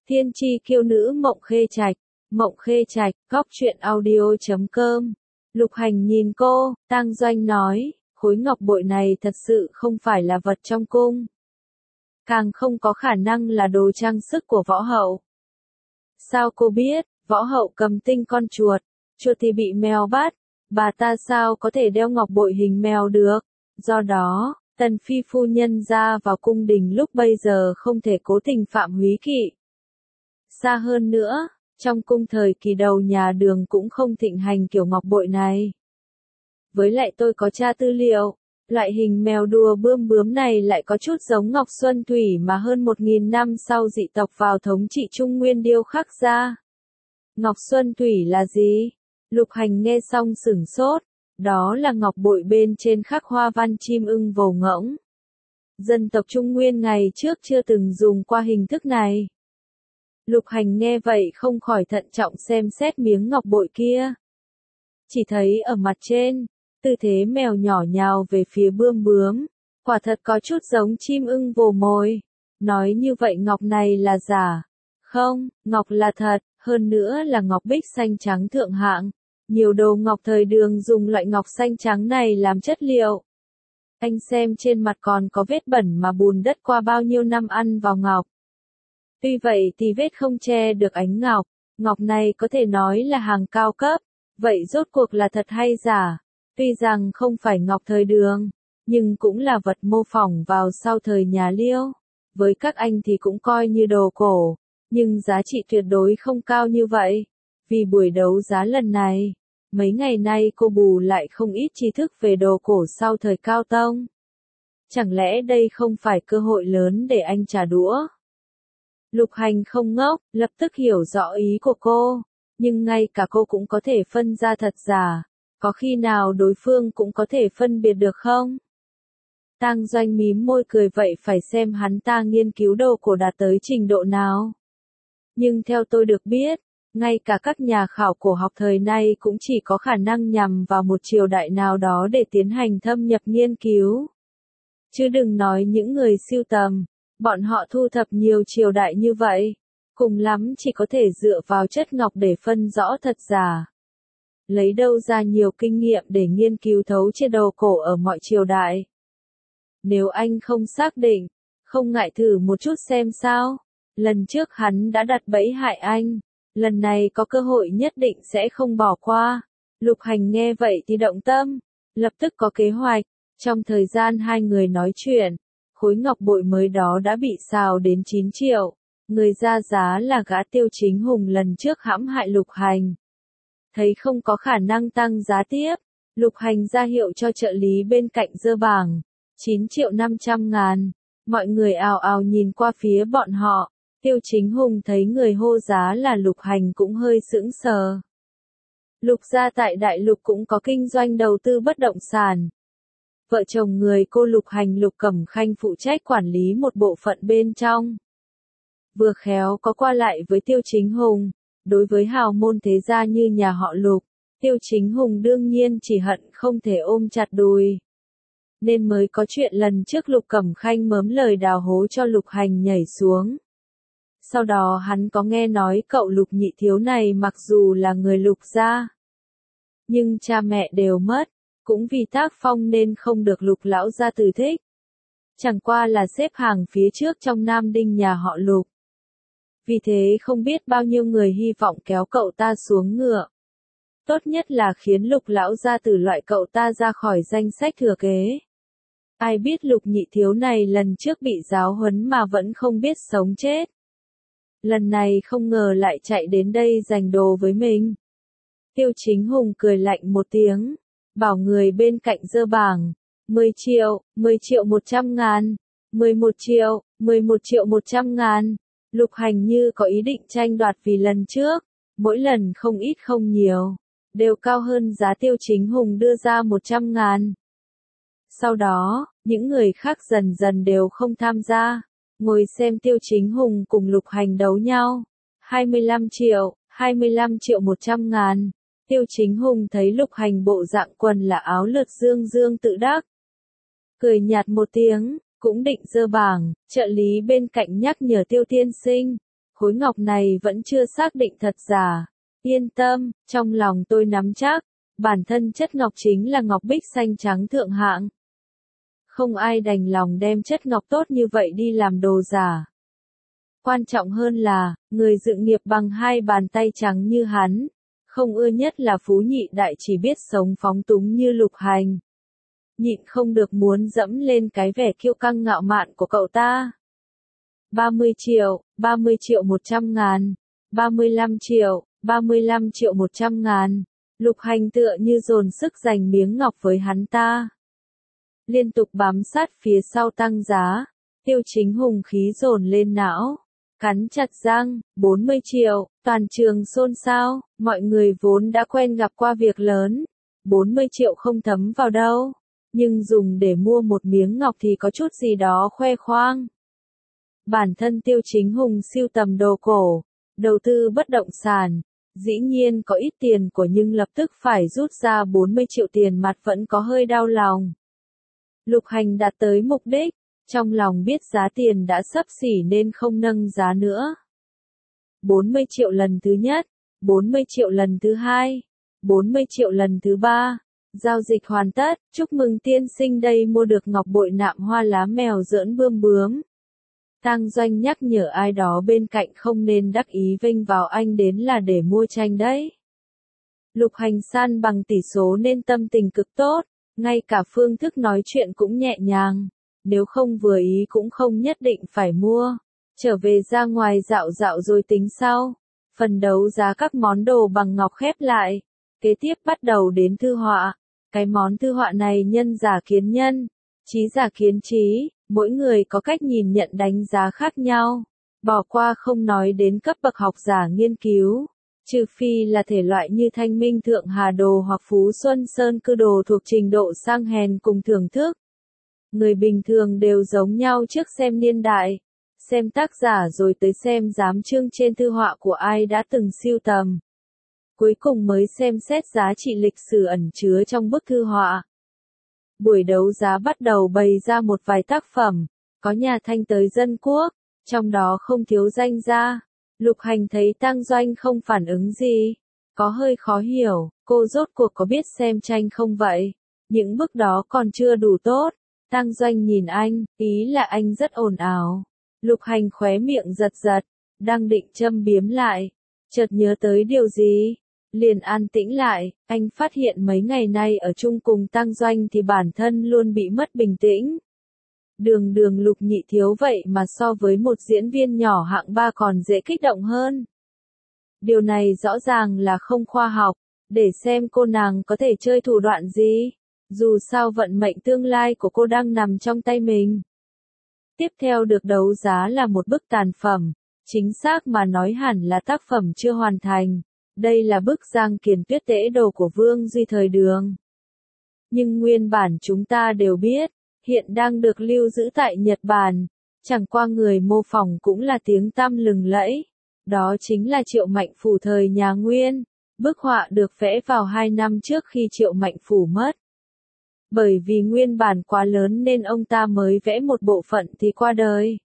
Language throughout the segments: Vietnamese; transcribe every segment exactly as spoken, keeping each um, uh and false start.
Thiên tri kiêu nữ Mộng Khê Trạch, Mộng Khê Trạch, góc truyện audio chấm com. Lục Hành nhìn cô, Tang Doanh nói, khối ngọc bội này thật sự không phải là vật trong cung. Càng không có khả năng là đồ trang sức của võ hậu. Sao cô biết, võ hậu cầm tinh con chuột, chuột thì bị mèo bắt, bà ta sao có thể đeo ngọc bội hình mèo được, do đó, Tần Phi phu nhân ra vào cung đình lúc bây giờ không thể cố tình phạm húy kỵ. Xa hơn nữa, trong cung thời kỳ đầu nhà Đường cũng không thịnh hành kiểu ngọc bội này. Với lại tôi có tra tư liệu, loại hình mèo đùa bươm bướm này lại có chút giống Ngọc Xuân Thủy mà hơn một nghìn năm sau dị tộc vào thống trị Trung Nguyên điêu khắc ra. Ngọc Xuân Thủy là gì? Lục Hành nghe xong sửng sốt, đó là ngọc bội bên trên khắc hoa văn chim ưng vồ ngỗng. Dân tộc Trung Nguyên ngày trước chưa từng dùng qua hình thức này. Lục Hành nghe vậy không khỏi thận trọng xem xét miếng ngọc bội kia. Chỉ thấy ở mặt trên, tư thế mèo nhỏ nhào về phía bươm bướm, quả thật có chút giống chim ưng vồ mồi. Nói như vậy ngọc này là giả. Không, ngọc là thật, hơn nữa là ngọc bích xanh trắng thượng hạng. Nhiều đồ ngọc thời Đường dùng loại ngọc xanh trắng này làm chất liệu. Anh xem trên mặt còn có vết bẩn mà bùn đất qua bao nhiêu năm ăn vào ngọc. Tuy vậy thì vết không che được ánh ngọc, ngọc này có thể nói là hàng cao cấp, vậy rốt cuộc là thật hay giả? Tuy rằng không phải ngọc thời Đường, nhưng cũng là vật mô phỏng vào sau thời nhà Liêu. Với các anh thì cũng coi như đồ cổ, nhưng giá trị tuyệt đối không cao như vậy. Vì buổi đấu giá lần này, mấy ngày nay cô bù lại không ít tri thức về đồ cổ sau thời Cao Tông. Chẳng lẽ đây không phải cơ hội lớn để anh trả đũa? Lục Hành không ngốc, lập tức hiểu rõ ý của cô, nhưng ngay cả cô cũng có thể phân ra thật giả, có khi nào đối phương cũng có thể phân biệt được không? Tang Doanh mím môi cười vậy phải xem hắn ta nghiên cứu đồ cổ đạt tới trình độ nào. Nhưng theo tôi được biết, ngay cả các nhà khảo cổ học thời nay cũng chỉ có khả năng nhằm vào một triều đại nào đó để tiến hành thâm nhập nghiên cứu. Chứ đừng nói những người sưu tầm, bọn họ thu thập nhiều triều đại như vậy, cùng lắm chỉ có thể dựa vào chất ngọc để phân rõ thật giả. Lấy đâu ra nhiều kinh nghiệm để nghiên cứu thấu triệt đồ cổ ở mọi triều đại. Nếu anh không xác định, không ngại thử một chút xem sao. Lần trước hắn đã đặt bẫy hại anh, lần này có cơ hội nhất định sẽ không bỏ qua. Lục Hành nghe vậy thì động tâm, lập tức có kế hoạch. Trong thời gian hai người nói chuyện, khối ngọc bội mới đó đã bị xào đến chín triệu. Người ra giá là gã Tiêu Chính Hùng lần trước hãm hại Lục Hành. Thấy không có khả năng tăng giá tiếp, Lục Hành ra hiệu cho trợ lý bên cạnh dơ bảng. chín triệu năm trăm ngàn. Mọi người ào ào nhìn qua phía bọn họ. Tiêu Chính Hùng thấy người hô giá là Lục Hành cũng hơi sững sờ. Lục gia tại Đại Lục cũng có kinh doanh đầu tư bất động sản. Vợ chồng người cô Lục Hành Lục Cẩm Khanh phụ trách quản lý một bộ phận bên trong. Vừa khéo có qua lại với Tiêu Chính Hùng, đối với hào môn thế gia như nhà họ Lục, Tiêu Chính Hùng đương nhiên chỉ hận không thể ôm chặt đùi. Nên mới có chuyện lần trước Lục Cẩm Khanh mớm lời đào hố cho Lục Hành nhảy xuống. Sau đó hắn có nghe nói cậu Lục nhị thiếu này mặc dù là người Lục gia, nhưng cha mẹ đều mất, cũng vì tác phong nên không được Lục lão gia tử thích. Chẳng qua là xếp hàng phía trước trong Nam Đinh nhà họ Lục. Vì thế không biết bao nhiêu người hy vọng kéo cậu ta xuống ngựa. Tốt nhất là khiến Lục lão gia tử loại cậu ta ra khỏi danh sách thừa kế. Ai biết Lục nhị thiếu này lần trước bị giáo huấn mà vẫn không biết sống chết. Lần này không ngờ lại chạy đến đây giành đồ với mình. Tiêu Chính Hùng cười lạnh một tiếng, bảo người bên cạnh dơ bảng, mười triệu, mười triệu một trăm ngàn, mười một triệu, mười một triệu một trăm ngàn. Lục Hành như có ý định tranh đoạt vì lần trước, mỗi lần không ít không nhiều, đều cao hơn giá Tiêu Chính Hùng đưa ra một trăm ngàn. Sau đó, những người khác dần dần đều không tham gia. Ngồi xem Tiêu Chính Hùng cùng Lục Hành đấu nhau. hai mươi lăm triệu, hai mươi lăm triệu một trăm ngàn. Tiêu Chính Hùng thấy Lục Hành bộ dạng quần là áo lượt dương dương tự đắc. Cười nhạt một tiếng, cũng định dơ bảng, trợ lý bên cạnh nhắc nhở Tiêu tiên sinh. khối ngọc này vẫn chưa xác định thật giả. Yên tâm, trong lòng tôi nắm chắc, bản thân chất ngọc chính là ngọc bích xanh trắng thượng hạng. Không ai đành lòng đem chất ngọc tốt như vậy đi làm đồ giả. Quan trọng hơn là, người dựng nghiệp bằng hai bàn tay trắng như hắn, không ưa nhất là phú nhị đại chỉ biết sống phóng túng như Lục Hành. Nhịn không được muốn dẫm lên cái vẻ kiêu căng ngạo mạn của cậu ta. ba mươi triệu, ba mươi triệu một trăm ngàn, ba mươi lăm triệu, ba mươi lăm triệu một trăm ngàn. Lục Hành tựa như dồn sức giành miếng ngọc với hắn ta. Liên tục bám sát phía sau tăng giá, Tiêu Chính hùng khí dồn lên não. Cắn chặt răng, bốn mươi triệu, toàn trường xôn xao, mọi người vốn đã quen gặp qua việc lớn. bốn mươi triệu không thấm vào đâu, nhưng dùng để mua một miếng ngọc thì có chút gì đó khoe khoang. Bản thân Tiêu Chính hùng sưu tầm đồ cổ, đầu tư bất động sản, dĩ nhiên có ít tiền của nhưng lập tức phải rút ra bốn mươi triệu tiền mặt vẫn có hơi đau lòng. Lục Hành đạt tới mục đích, trong lòng biết giá tiền đã xấp xỉ nên không nâng giá nữa. bốn mươi triệu lần thứ nhất, bốn mươi triệu lần thứ hai, bốn mươi triệu lần thứ ba. Giao dịch hoàn tất, chúc mừng tiên sinh đây mua được ngọc bội nạm hoa lá mèo giỡn bươm bướm. Tang Doanh nhắc nhở ai đó bên cạnh không nên đắc ý vênh vào anh đến là để mua tranh đấy. Lục Hành san bằng tỷ số nên tâm tình cực tốt, ngay cả phương thức nói chuyện cũng nhẹ nhàng. Nếu không vừa ý cũng không nhất định phải mua. Trở về ra ngoài dạo dạo rồi tính sau. Phần đấu giá các món đồ bằng ngọc khép lại. Kế tiếp bắt đầu đến thư họa. Cái món thư họa này nhân giả kiến nhân, trí giả kiến trí, mỗi người có cách nhìn nhận đánh giá khác nhau. Bỏ qua không nói đến cấp bậc học giả nghiên cứu. Trừ phi là thể loại như Thanh Minh Thượng Hà Đồ hoặc Phú Xuân Sơn Cư Đồ thuộc trình độ sang hèn cùng thưởng thức. Người bình thường đều giống nhau trước xem niên đại, xem tác giả rồi tới xem giám chương trên thư họa của ai đã từng sưu tầm. Cuối cùng mới xem xét giá trị lịch sử ẩn chứa trong bức thư họa. Buổi đấu giá bắt đầu bày ra một vài tác phẩm, có nhà Thanh tới dân quốc, trong đó không thiếu danh gia. Lục Hành thấy Tang Doanh không phản ứng gì, có hơi khó hiểu, cô rốt cuộc có biết xem tranh không vậy? Những bức đó còn chưa đủ tốt. Tang Doanh nhìn anh, ý là anh rất ồn ào. Lục Hành khóe miệng giật giật, đang định châm biếm lại, chợt nhớ tới điều gì, liền an tĩnh lại. Anh phát hiện mấy ngày nay ở chung cùng Tang Doanh thì bản thân luôn bị mất bình tĩnh. Đường đường Lục Nhị Thiếu vậy mà so với một diễn viên nhỏ hạng ba còn dễ kích động hơn. Điều này rõ ràng là không khoa học, để xem cô nàng có thể chơi thủ đoạn gì. Dù sao vận mệnh tương lai của cô đang nằm trong tay mình. Tiếp theo được đấu giá là một bức tàn phẩm, chính xác mà nói hẳn là tác phẩm chưa hoàn thành. Đây là bức Giang Kiền Tuyết Tễ Đồ của Vương Duy thời Đường. Nhưng nguyên bản chúng ta đều biết, hiện đang được lưu giữ tại Nhật Bản, chẳng qua người mô phỏng cũng là tiếng tăm lừng lẫy. Đó chính là Triệu Mạnh Phủ thời nhà Nguyên. Bức họa được vẽ vào hai năm trước khi Triệu Mạnh Phủ mất. Bởi vì nguyên bản quá lớn nên ông ta mới vẽ một bộ phận thì qua đời.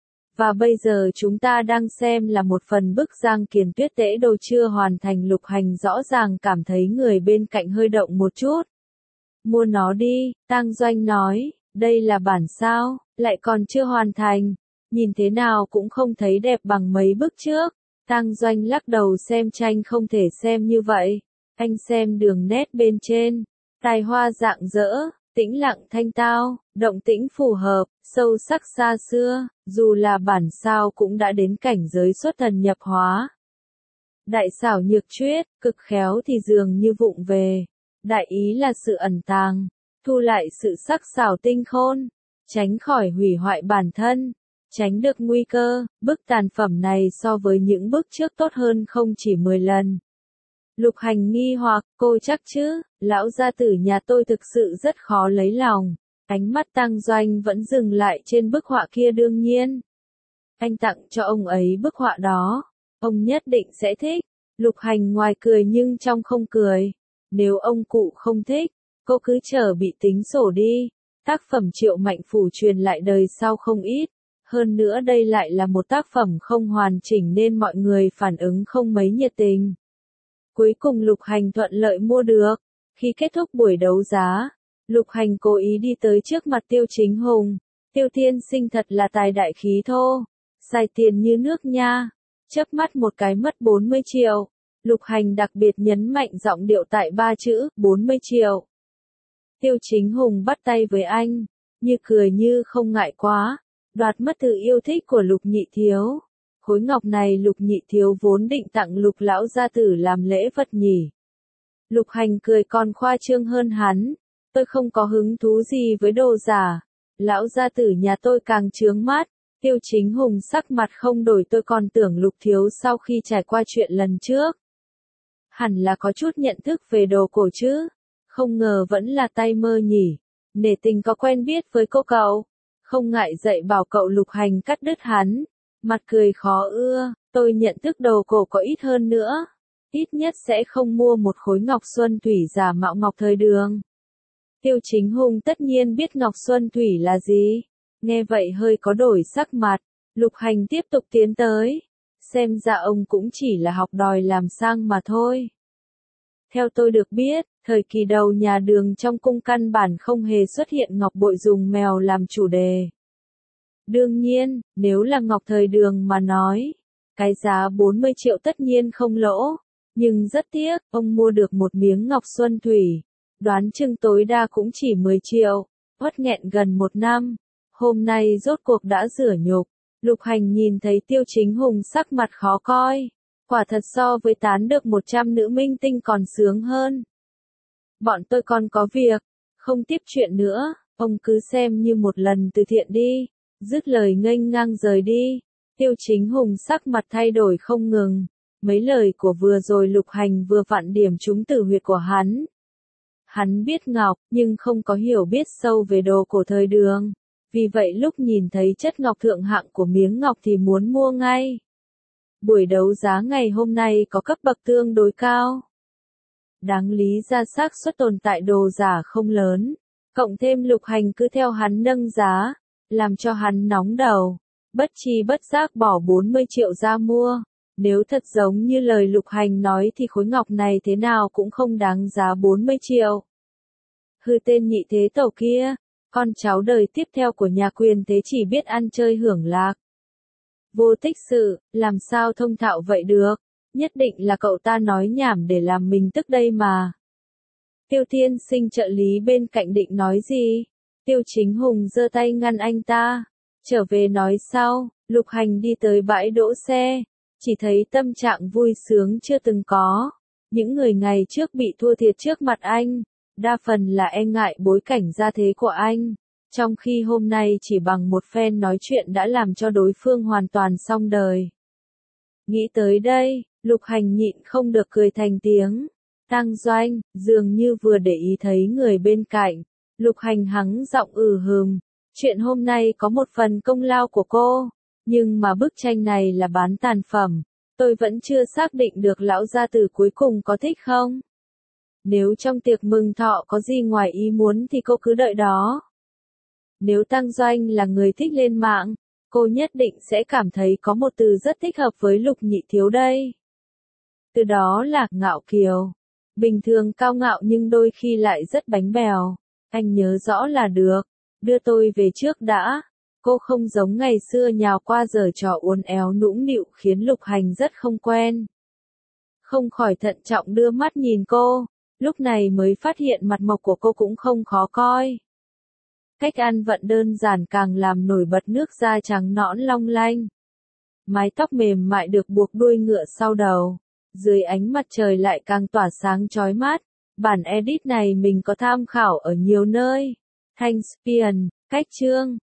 Và bây giờ chúng ta đang xem là một phần bức Giang Kiền Tuyết Tễ Đồ chưa hoàn thành. Lục Hành rõ ràng cảm thấy người bên cạnh hơi động một chút. Mua nó đi, Tang Doanh nói, đây là bản sao, lại còn chưa hoàn thành, nhìn thế nào cũng không thấy đẹp bằng mấy bức trước. Tang Doanh lắc đầu xem tranh không thể xem như vậy, anh xem đường nét bên trên. Tài hoa rạng rỡ, tĩnh lặng thanh tao, động tĩnh phù hợp, sâu sắc xa xưa, dù là bản sao cũng đã đến cảnh giới xuất thần nhập hóa. Đại xảo nhược chuyết, cực khéo thì dường như vụng về. Đại ý là sự ẩn tàng, thu lại sự sắc xảo tinh khôn, tránh khỏi hủy hoại bản thân, tránh được nguy cơ. Bức tàn phẩm này so với những bức trước tốt hơn không chỉ mười lần. Lục Hành nghi hoặc, cô chắc chứ, lão gia tử nhà tôi thực sự rất khó lấy lòng. Ánh mắt Tang Doanh vẫn dừng lại trên bức họa kia đương nhiên. Anh tặng cho ông ấy bức họa đó, ông nhất định sẽ thích. Lục Hành ngoài cười nhưng trong không cười. Nếu ông cụ không thích, cô cứ chờ bị tính sổ đi. Tác phẩm Triệu Mạnh Phủ truyền lại đời sau không ít. Hơn nữa đây lại là một tác phẩm không hoàn chỉnh nên mọi người phản ứng không mấy nhiệt tình. Cuối cùng Lục Hành thuận lợi mua được. Khi kết thúc buổi đấu giá, Lục Hành cố ý đi tới trước mặt Tiêu Chính Hùng. Tiêu tiên sinh thật là tài đại khí thô, xài tiền như nước nha. Chớp mắt một cái mất bốn mươi triệu. Lục Hành đặc biệt nhấn mạnh giọng điệu tại ba chữ, bốn mươi triệu. Tiêu Chính Hùng bắt tay với anh, như cười như không ngại quá, đoạt mất sự yêu thích của Lục Nhị Thiếu. Khối ngọc này Lục Nhị Thiếu vốn định tặng Lục lão gia tử làm lễ vật nhỉ. Lục Hành cười còn khoa trương hơn hắn, tôi không có hứng thú gì với đồ giả, lão gia tử nhà tôi càng chướng mắt. Tiêu Chính Hùng sắc mặt không đổi, tôi còn tưởng Lục Thiếu sau khi trải qua chuyện lần trước, hẳn là có chút nhận thức về đồ cổ chứ, không ngờ vẫn là tay mơ nhỉ. Nể tình có quen biết với cô cậu, không ngại dạy bảo cậu. Lục Hành cắt đứt hắn, mặt cười khó ưa, tôi nhận thức đồ cổ có ít hơn nữa, ít nhất sẽ không mua một khối ngọc xuân thủy giả mạo ngọc thời đường. Tiêu Chính Hùng tất nhiên biết ngọc xuân thủy là gì, nghe vậy hơi có đổi sắc mặt. Lục Hành tiếp tục tiến tới, xem ra ông cũng chỉ là học đòi làm sang mà thôi. Theo tôi được biết, thời kỳ đầu nhà Đường trong cung căn bản không hề xuất hiện ngọc bội dùng mèo làm chủ đề. Đương nhiên, nếu là ngọc thời Đường mà nói, cái giá bốn mươi triệu tất nhiên không lỗ, nhưng rất tiếc, ông mua được một miếng ngọc xuân thủy, đoán chừng tối đa cũng chỉ mười triệu, uất nghẹn gần một năm, hôm nay rốt cuộc đã rửa nhục. Lục Hành nhìn thấy Tiêu Chính Hùng sắc mặt khó coi, quả thật so với tán được một trăm nữ minh tinh còn sướng hơn. Bọn tôi còn có việc, không tiếp chuyện nữa, ông cứ xem như một lần từ thiện đi. Dứt lời nghênh ngang rời đi. Tiêu Chính Hùng sắc mặt thay đổi không ngừng, mấy lời của vừa rồi Lục Hành vừa vặn điểm trúng tử huyệt của hắn. Hắn biết ngọc, nhưng không có hiểu biết sâu về đồ cổ thời Đường. Vì vậy lúc nhìn thấy chất ngọc thượng hạng của miếng ngọc thì muốn mua ngay. Buổi đấu giá ngày hôm nay có cấp bậc tương đối cao. Đáng lý ra xác suất tồn tại đồ giả không lớn. Cộng thêm Lục Hành cứ theo hắn nâng giá, làm cho hắn nóng đầu. Bất chi bất giác bỏ bốn mươi triệu ra mua. Nếu thật giống như lời Lục Hành nói thì khối ngọc này thế nào cũng không đáng giá bốn mươi triệu. Hư tên nhị thế tẩu kia, con cháu đời tiếp theo của nhà Quyền thế chỉ biết ăn chơi hưởng lạc. Vô tích sự, làm sao thông thạo vậy được, nhất định là cậu ta nói nhảm để làm mình tức đây mà. Tiêu tiên sinh trợ lý bên cạnh định nói gì, Tiêu Chính Hùng giơ tay ngăn anh ta, trở về nói sau. Lục Hành đi tới bãi đỗ xe, chỉ thấy tâm trạng vui sướng chưa từng có. Những người ngày trước bị thua thiệt trước mặt anh, đa phần là e ngại bối cảnh gia thế của anh, trong khi hôm nay chỉ bằng một phen nói chuyện đã làm cho đối phương hoàn toàn xong đời. Nghĩ tới đây, Lục Hành nhịn không được cười thành tiếng. Tăng Doanh, dường như vừa để ý thấy người bên cạnh, Lục Hành hắng giọng ừ hừm, chuyện hôm nay có một phần công lao của cô, nhưng mà bức tranh này là bán tàn phẩm, tôi vẫn chưa xác định được lão gia tử cuối cùng có thích không. Nếu trong tiệc mừng thọ có gì ngoài ý muốn thì cô cứ đợi đó. Nếu Tăng Doanh là người thích lên mạng, cô nhất định sẽ cảm thấy có một từ rất thích hợp với Lục Nhị Thiếu đây. Từ đó là ngạo kiều. Bình thường cao ngạo nhưng đôi khi lại rất bánh bèo. Anh nhớ rõ là được. Đưa tôi về trước đã. Cô không giống ngày xưa nhào qua giở trò uốn éo nũng nịu khiến Lục Hành rất không quen. Không khỏi thận trọng đưa mắt nhìn cô. Lúc này mới phát hiện mặt mộc của cô cũng không khó coi. Cách ăn vận đơn giản càng làm nổi bật nước da trắng nõn long lanh. Mái tóc mềm mại được buộc đuôi ngựa sau đầu. Dưới ánh mặt trời lại càng tỏa sáng chói mắt. Bản edit này mình có tham khảo ở nhiều nơi. Thanh Spion, cách chương.